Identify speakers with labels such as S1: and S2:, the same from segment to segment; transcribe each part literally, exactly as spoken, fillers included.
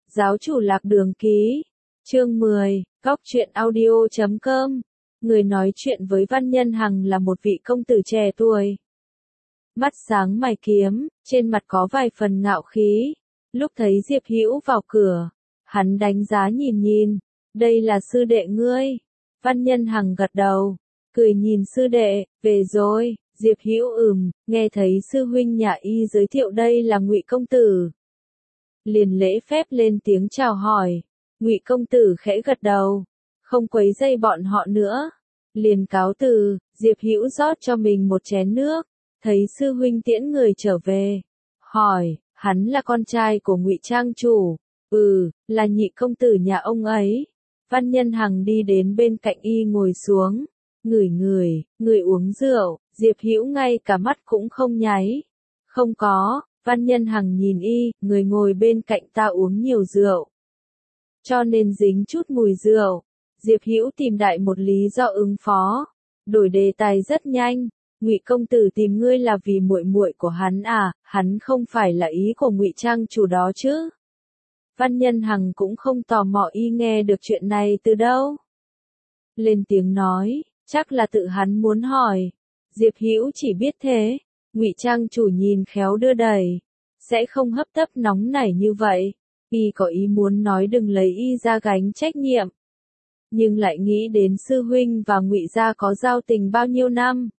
S1: Giáo chủ Lạc Đường ký. Chương mười, Góc truyện audio chấm com. Người nói chuyện với Văn Nhân Hằng là một vị công tử trẻ tuổi. Mắt sáng mày kiếm, trên mặt có vài phần ngạo khí. Lúc thấy Diệp Hữu vào cửa, hắn đánh giá nhìn nhìn, đây là sư đệ ngươi. Văn Nhân Hằng gật đầu, cười nhìn sư đệ, về rồi. Diệp Hữu ừm, nghe thấy sư huynh nhà y giới thiệu đây là Ngụy công tử. Liền lễ phép lên tiếng chào hỏi. Ngụy công tử khẽ gật đầu, không quấy rầy bọn họ nữa, liền cáo từ. Diệp Hữu rót cho mình một chén nước, thấy sư huynh tiễn người trở về, hỏi, hắn là con trai của Ngụy trang chủ? Ừ, là nhị công tử nhà ông ấy. Văn Nhân Hằng đi đến bên cạnh y ngồi xuống, ngửi ngửi, người uống rượu. Diệp Hữu ngay cả mắt cũng không nháy. Không có. Văn Nhân Hằng nhìn y, người ngồi bên cạnh ta uống nhiều rượu, cho nên dính chút mùi rượu. Diệp Hữu tìm đại một lý do ứng phó, đổi đề tài rất nhanh. Ngụy công tử tìm ngươi là vì muội muội của hắn à? Hắn không phải là ý của Ngụy trang chủ đó chứ? Văn Nhân Hằng cũng không tò mò y nghe được chuyện này từ đâu. Lên tiếng nói, chắc là tự hắn muốn hỏi. Diệp Hữu chỉ biết thế. Ngụy trang chủ nhìn khéo đưa đẩy, sẽ không hấp tấp nóng nảy như vậy. Y có ý muốn nói đừng lấy y ra gánh trách nhiệm, nhưng lại nghĩ đến sư huynh và Ngụy gia có giao tình bao nhiêu năm,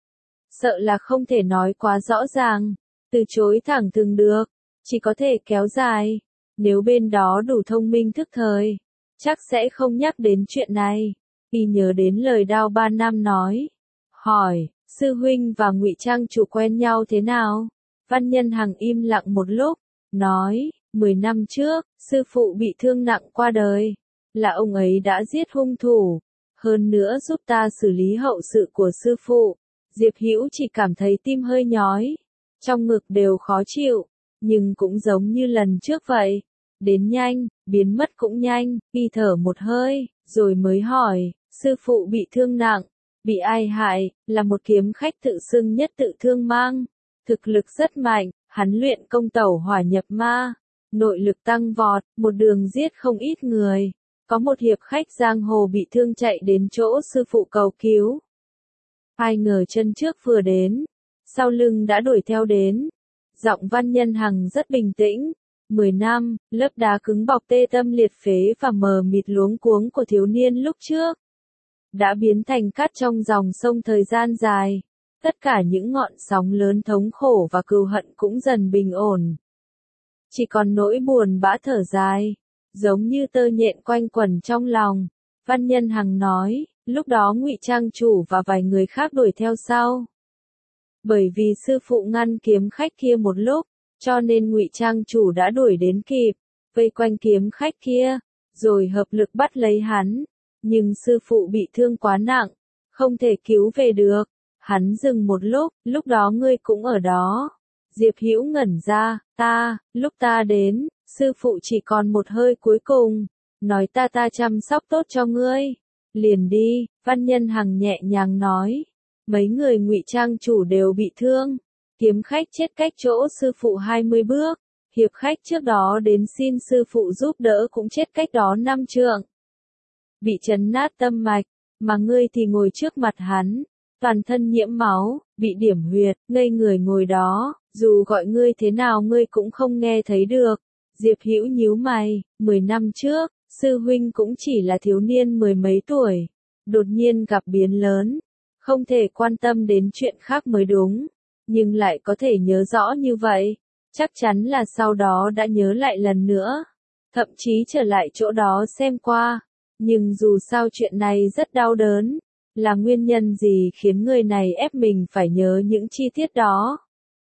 S1: sợ là không thể nói quá rõ ràng, từ chối thẳng thừng được, chỉ có thể kéo dài. Nếu bên đó đủ thông minh thức thời, chắc sẽ không nhắc đến chuyện này. Y nhớ đến lời Đao Ba Nam nói, hỏi, sư huynh và Ngụy trang chủ quen nhau thế nào? Văn Nhân Hằng im lặng một lúc, nói, mười năm trước, sư phụ bị thương nặng qua đời, là ông ấy đã giết hung thủ, hơn nữa giúp ta xử lý hậu sự của sư phụ. Diệp Hữu chỉ cảm thấy tim hơi nhói, trong ngực đều khó chịu, nhưng cũng giống như lần trước vậy, đến nhanh, biến mất cũng nhanh. Y thở một hơi, rồi mới hỏi, sư phụ bị thương nặng, bị ai hại? Là một kiếm khách tự xưng nhất tự thương mang, thực lực rất mạnh, hắn luyện công tẩu hỏa nhập ma, nội lực tăng vọt, một đường giết không ít người. Có một hiệp khách giang hồ bị thương chạy đến chỗ sư phụ cầu cứu. Ai ngờ chân trước vừa đến, sau lưng đã đuổi theo đến. Giọng Văn Nhân Hằng rất bình tĩnh. Mười năm, lớp đá cứng bọc tê tâm liệt phế và mờ mịt luống cuống của thiếu niên lúc trước, đã biến thành cát trong dòng sông thời gian dài. Tất cả những ngọn sóng lớn thống khổ và cừu hận cũng dần bình ổn. Chỉ còn nỗi buồn bã thở dài, giống như tơ nhện quanh quẩn trong lòng. Văn Nhân Hằng nói, lúc đó Ngụy trang chủ và vài người khác đuổi theo sau. Bởi vì sư phụ ngăn kiếm khách kia một lúc, cho nên Ngụy trang chủ đã đuổi đến kịp, vây quanh kiếm khách kia, rồi hợp lực bắt lấy hắn. Nhưng sư phụ bị thương quá nặng, không thể cứu về được. Hắn dừng một lúc, lúc đó ngươi cũng ở đó. Diệp Hữu ngẩn ra, ta, lúc ta đến, sư phụ chỉ còn một hơi cuối cùng, nói ta ta chăm sóc tốt cho ngươi, liền đi. Văn Nhân Hằng nhẹ nhàng nói, mấy người Ngụy trang chủ đều bị thương, kiếm khách chết cách chỗ sư phụ hai mươi bước, hiệp khách trước đó đến xin sư phụ giúp đỡ cũng chết cách đó năm trượng, bị chấn nát tâm mạch, mà ngươi thì ngồi trước mặt hắn, toàn thân nhiễm máu, bị điểm huyệt, ngây người ngồi đó, dù gọi ngươi thế nào ngươi cũng không nghe thấy được. Diệp Hữu nhíu mày, mười năm trước, sư huynh cũng chỉ là thiếu niên mười mấy tuổi, đột nhiên gặp biến lớn, không thể quan tâm đến chuyện khác mới đúng, nhưng lại có thể nhớ rõ như vậy, chắc chắn là sau đó đã nhớ lại lần nữa, thậm chí trở lại chỗ đó xem qua. Nhưng dù sao chuyện này rất đau đớn, là nguyên nhân gì khiến người này ép mình phải nhớ những chi tiết đó?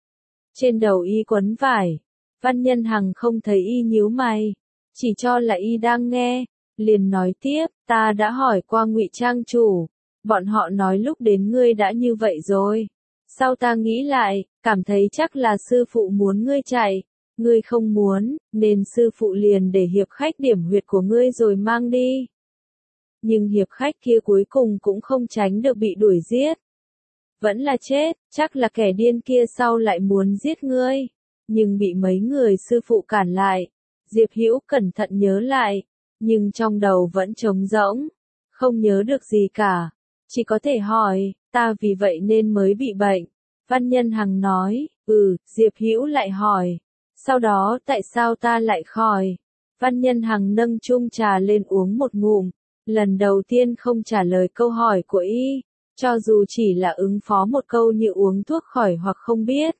S1: Trên đầu y quấn vải, Văn Nhân Hằng không thấy y nhíu mày, chỉ cho là y đang nghe, liền nói tiếp, ta đã hỏi qua Ngụy trang chủ, bọn họ nói lúc đến ngươi đã như vậy rồi. Sau ta nghĩ lại, cảm thấy chắc là sư phụ muốn ngươi chạy, ngươi không muốn, nên sư phụ liền để hiệp khách điểm huyệt của ngươi rồi mang đi. Nhưng hiệp khách kia cuối cùng cũng không tránh được bị đuổi giết. Vẫn là chết, chắc là kẻ điên kia sau lại muốn giết ngươi, nhưng bị mấy người sư phụ cản lại. Diệp Hữu cẩn thận nhớ lại, nhưng trong đầu vẫn trống rỗng, không nhớ được gì cả, chỉ có thể hỏi, ta vì vậy nên mới bị bệnh. Văn Nhân Hằng nói, ừ, Diệp Hữu lại hỏi, sau đó tại sao ta lại khỏi? Văn Nhân Hằng nâng chung trà lên uống một ngụm, lần đầu tiên không trả lời câu hỏi của y, cho dù chỉ là ứng phó một câu như uống thuốc khỏi hoặc không biết.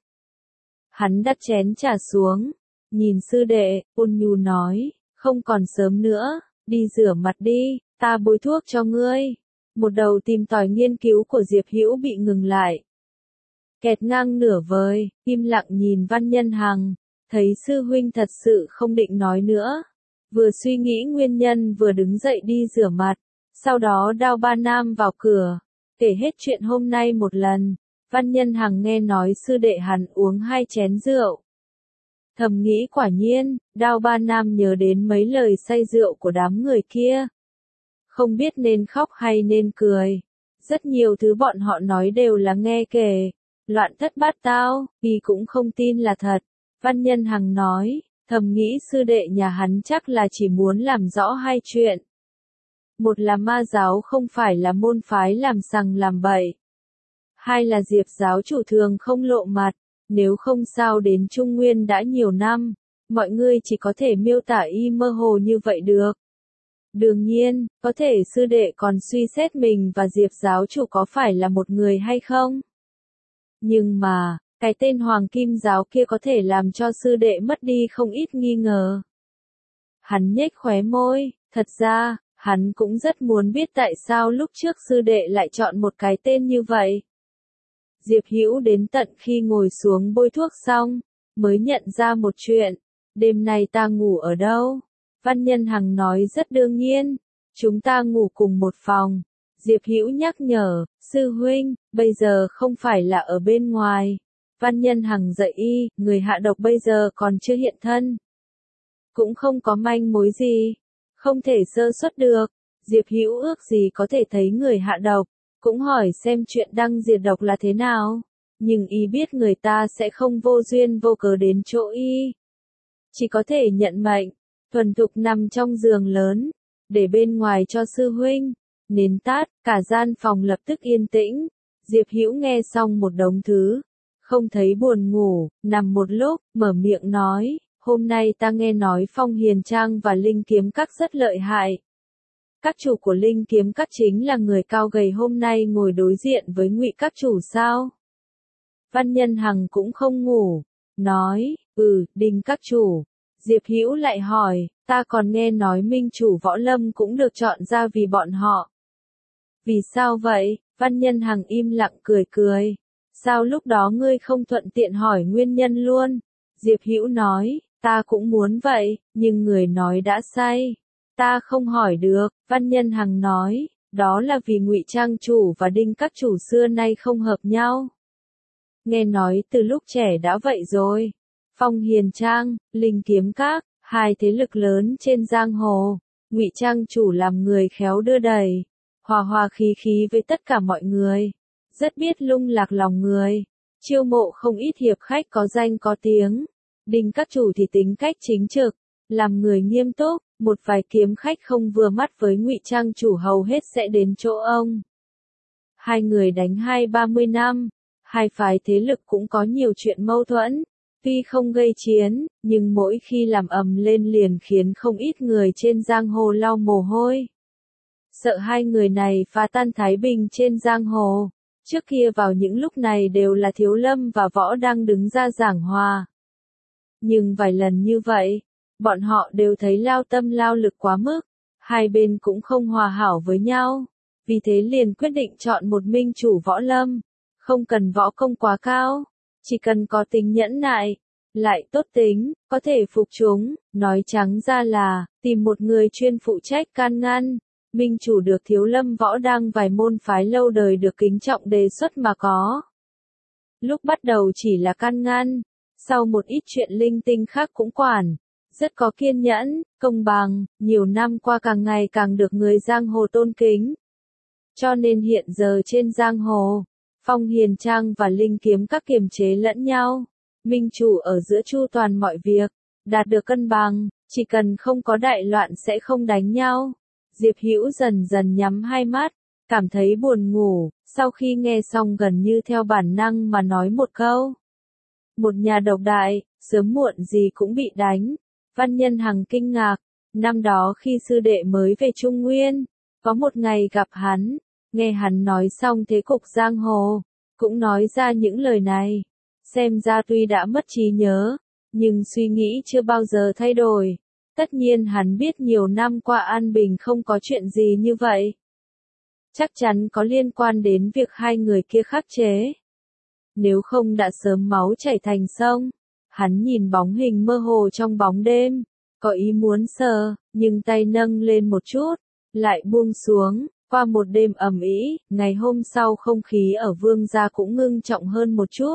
S1: Hắn đặt chén trà xuống, nhìn sư đệ, ôn nhu nói, không còn sớm nữa, đi rửa mặt đi, ta bôi thuốc cho ngươi. Một đầu tìm tòi nghiên cứu của Diệp Hữu bị ngừng lại. Kẹt ngang nửa vời, im lặng nhìn Văn Nhân Hằng, thấy sư huynh thật sự không định nói nữa. Vừa suy nghĩ nguyên nhân vừa đứng dậy đi rửa mặt, sau đó Đao Ba Nam vào cửa, kể hết chuyện hôm nay một lần. Văn Nhân Hằng nghe nói sư đệ hắn uống hai chén rượu. Thầm nghĩ quả nhiên, Đao Ba Nam nhớ đến mấy lời say rượu của đám người kia. Không biết nên khóc hay nên cười. Rất nhiều thứ bọn họ nói đều là nghe kể, loạn thất bát tao, y cũng không tin là thật. Văn Nhân Hằng nói, thầm nghĩ sư đệ nhà hắn chắc là chỉ muốn làm rõ hai chuyện. Một là ma giáo không phải là môn phái làm sằng làm bậy. Hai là Diệp giáo chủ thường không lộ mặt, nếu không sao đến Trung Nguyên đã nhiều năm, mọi người chỉ có thể miêu tả y mơ hồ như vậy được. Đương nhiên, có thể sư đệ còn suy xét mình và Diệp giáo chủ có phải là một người hay không. Nhưng mà, cái tên Hoàng Kim giáo kia có thể làm cho sư đệ mất đi không ít nghi ngờ. Hắn nhếch khóe môi, thật ra, hắn cũng rất muốn biết tại sao lúc trước sư đệ lại chọn một cái tên như vậy. Diệp Hữu đến tận khi ngồi xuống bôi thuốc xong, mới nhận ra một chuyện, đêm nay ta ngủ ở đâu? Văn Nhân Hằng nói rất đương nhiên, chúng ta ngủ cùng một phòng. Diệp Hữu nhắc nhở, sư huynh, bây giờ không phải là ở bên ngoài. Văn Nhân Hằng dạy y, người hạ độc bây giờ còn chưa hiện thân. Cũng không có manh mối gì, không thể sơ suất được. Diệp Hữu ước gì có thể thấy người hạ độc, cũng hỏi xem chuyện đăng diệt độc là thế nào. Nhưng y biết người ta sẽ không vô duyên vô cớ đến chỗ y. Chỉ có thể nhận mệnh, thuần thục nằm trong giường lớn, để bên ngoài cho sư huynh. Nến tắt, cả gian phòng lập tức yên tĩnh. Diệp Hữu nghe xong một đống thứ, không thấy buồn ngủ, nằm một lúc, mở miệng nói, hôm nay ta nghe nói Phong Hiền Trang và Linh Kiếm Các rất lợi hại. Các chủ của Linh Kiếm Các chính là người cao gầy hôm nay ngồi đối diện với Ngụy các chủ sao? Văn Nhân Hằng cũng không ngủ, nói, ừ, Đinh các chủ. Diệp Hữu lại hỏi, ta còn nghe nói minh chủ Võ Lâm cũng được chọn ra vì bọn họ. Vì sao vậy? Văn Nhân Hằng im lặng cười cười. Sao lúc đó ngươi không thuận tiện hỏi nguyên nhân luôn? Diệp Hữu nói, ta cũng muốn vậy, nhưng người nói đã say. Ta không hỏi được. Văn Nhân Hằng nói, đó là vì Ngụy Trang chủ và Đinh các chủ xưa nay không hợp nhau. Nghe nói từ lúc trẻ đã vậy rồi. Phong Hiền Trang, Linh Kiếm Các, hai thế lực lớn trên giang hồ. Ngụy Trang chủ làm người khéo đưa đẩy, hòa hòa khí khí với tất cả mọi người, rất biết lung lạc lòng người, chiêu mộ không ít hiệp khách có danh có tiếng. Đinh các chủ thì tính cách chính trực, làm người nghiêm túc, một vài kiếm khách không vừa mắt với Ngụy Trang chủ hầu hết sẽ đến chỗ ông. Hai người đánh hai ba mươi năm, hai phái thế lực cũng có nhiều chuyện mâu thuẫn. Tuy không gây chiến, nhưng mỗi khi làm ầm lên liền khiến không ít người trên giang hồ lau mồ hôi. Sợ hai người này phá tan thái bình trên giang hồ. Trước kia vào những lúc này đều là Thiếu Lâm và Võ đang đứng ra giảng hòa. Nhưng vài lần như vậy, bọn họ đều thấy lao tâm lao lực quá mức. Hai bên cũng không hòa hảo với nhau. Vì thế liền quyết định chọn một minh chủ Võ Lâm. Không cần võ công quá cao. Chỉ cần có tính nhẫn nại, lại tốt tính, có thể phục chúng, nói trắng ra là, tìm một người chuyên phụ trách can ngăn. Minh chủ được Thiếu Lâm Võ đang vài môn phái lâu đời được kính trọng đề xuất mà có. Lúc bắt đầu chỉ là can ngăn, sau một ít chuyện linh tinh khác cũng quản, rất có kiên nhẫn, công bằng, nhiều năm qua càng ngày càng được người giang hồ tôn kính. Cho nên hiện giờ trên giang hồ, Phong Hiền Trang và Linh Kiếm Các kiềm chế lẫn nhau. Minh chủ ở giữa chu toàn mọi việc, đạt được cân bằng, Chỉ cần không có đại loạn sẽ không đánh nhau. Diệp Hữu dần dần nhắm hai mắt, cảm thấy buồn ngủ, sau khi nghe xong gần như theo bản năng mà nói một câu. Một nhà độc đại, sớm muộn gì cũng bị đánh. Văn Nhân Hằng kinh ngạc, năm đó khi sư đệ mới về Trung Nguyên, có một ngày gặp hắn, nghe hắn nói xong thế cục giang hồ, cũng nói ra những lời này. Xem ra tuy đã mất trí nhớ, nhưng suy nghĩ chưa bao giờ thay đổi. Tất nhiên hắn biết nhiều năm qua an bình không có chuyện gì như vậy. Chắc chắn có liên quan đến việc hai người kia khắc chế. Nếu không đã sớm máu chảy thành sông. Hắn nhìn bóng hình mơ hồ trong bóng đêm, có ý muốn sờ, nhưng tay nâng lên một chút, lại buông xuống. Qua một đêm ầm ĩ, ngày hôm sau không khí ở Vương gia cũng ngưng trọng hơn một chút.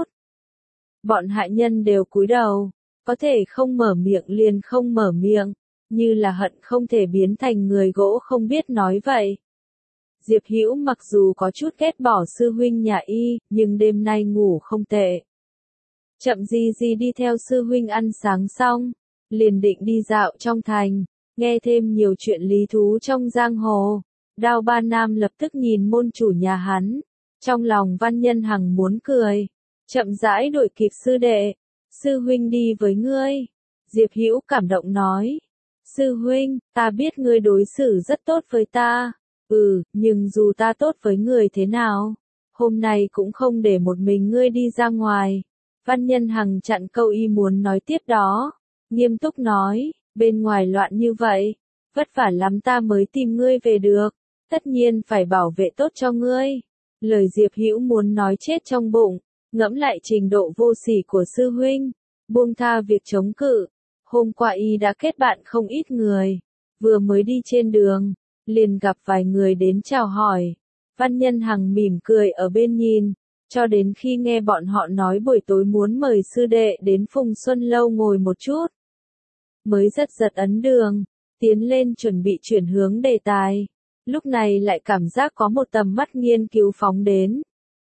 S1: Bọn hạ nhân đều cúi đầu, có thể không mở miệng liền không mở miệng, như là hận không thể biến thành người gỗ không biết nói vậy. Diệp Hữu mặc dù có chút ghét bỏ sư huynh nhà y, nhưng đêm nay ngủ không tệ. Chậm gì gì đi theo sư huynh ăn sáng xong, liền định đi dạo trong thành, nghe thêm nhiều chuyện lý thú trong giang hồ. Đao Ba Nam lập tức nhìn môn chủ nhà hắn, trong lòng Văn Nhân Hằng muốn cười, chậm rãi đuổi kịp sư đệ, sư huynh đi với ngươi. Diệp Hữu cảm động nói, sư huynh, ta biết ngươi đối xử rất tốt với ta, ừ, nhưng dù ta tốt với người thế nào, hôm nay cũng không để một mình ngươi đi ra ngoài. Văn Nhân Hằng chặn câu y muốn nói tiếp đó, nghiêm túc nói, bên ngoài loạn như vậy, vất vả lắm ta mới tìm ngươi về được, tất nhiên phải bảo vệ tốt cho ngươi. Lời Diệp Hữu muốn nói chết trong bụng, ngẫm lại trình độ vô sỉ của sư huynh, buông tha việc chống cự. Hôm qua y đã kết bạn không ít người, vừa mới đi trên đường, liền gặp vài người đến chào hỏi. Văn Nhân Hằng mỉm cười ở bên nhìn, cho đến khi nghe bọn họ nói buổi tối muốn mời sư đệ đến Phùng Xuân Lâu ngồi một chút. Mới rất giật ấn đường, tiến lên chuẩn bị chuyển hướng đề tài, lúc này lại cảm giác có một tầm mắt nghiên cứu phóng đến.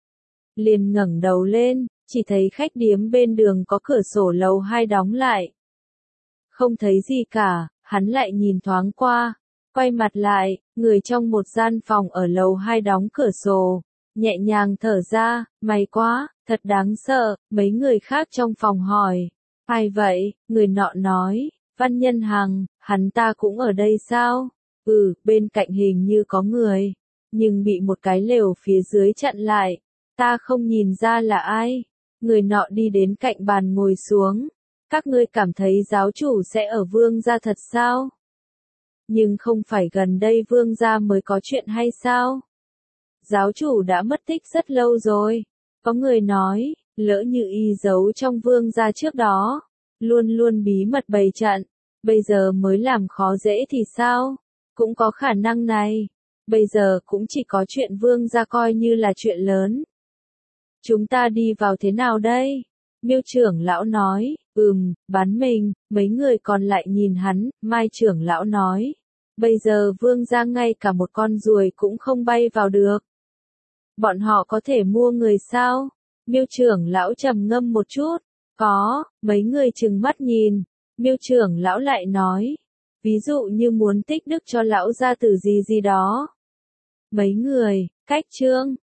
S1: Liền ngẩng đầu lên, chỉ thấy khách điếm bên đường có cửa sổ lầu hai đóng lại. Không thấy gì cả, hắn lại nhìn thoáng qua, quay mặt lại, người trong một gian phòng ở lầu hai đóng cửa sổ, nhẹ nhàng thở ra, may quá, thật đáng sợ. Mấy người khác trong phòng hỏi, ai vậy? Người nọ nói, Văn Nhân Hằng, hắn ta cũng ở đây sao? Ừ, bên cạnh hình như có người, nhưng bị một cái lều phía dưới chặn lại, ta không nhìn ra là ai. Người nọ đi đến cạnh bàn ngồi xuống, các ngươi cảm thấy giáo chủ sẽ ở Vương gia thật sao? Nhưng không phải gần đây Vương gia mới có chuyện hay sao? Giáo chủ đã mất tích rất lâu rồi. Có người nói, lỡ như y giấu trong Vương gia trước đó, luôn luôn bí mật bày trận, bây giờ mới làm khó dễ thì sao? Cũng có khả năng này. Bây giờ cũng chỉ có chuyện Vương gia coi như là chuyện lớn. Chúng ta đi vào thế nào đây? Miêu trưởng lão nói, ừm, bán mình. Mấy người còn lại nhìn hắn. Mai trưởng lão nói, bây giờ Vương gia ngay cả một con ruồi cũng không bay vào được. Bọn họ có thể mua người sao? Miêu trưởng lão trầm ngâm một chút. Có. Mấy người trừng mắt nhìn. Miêu trưởng lão lại nói, ví dụ như muốn tích đức cho lão gia tử gì gì đó. Mấy người, cách trương,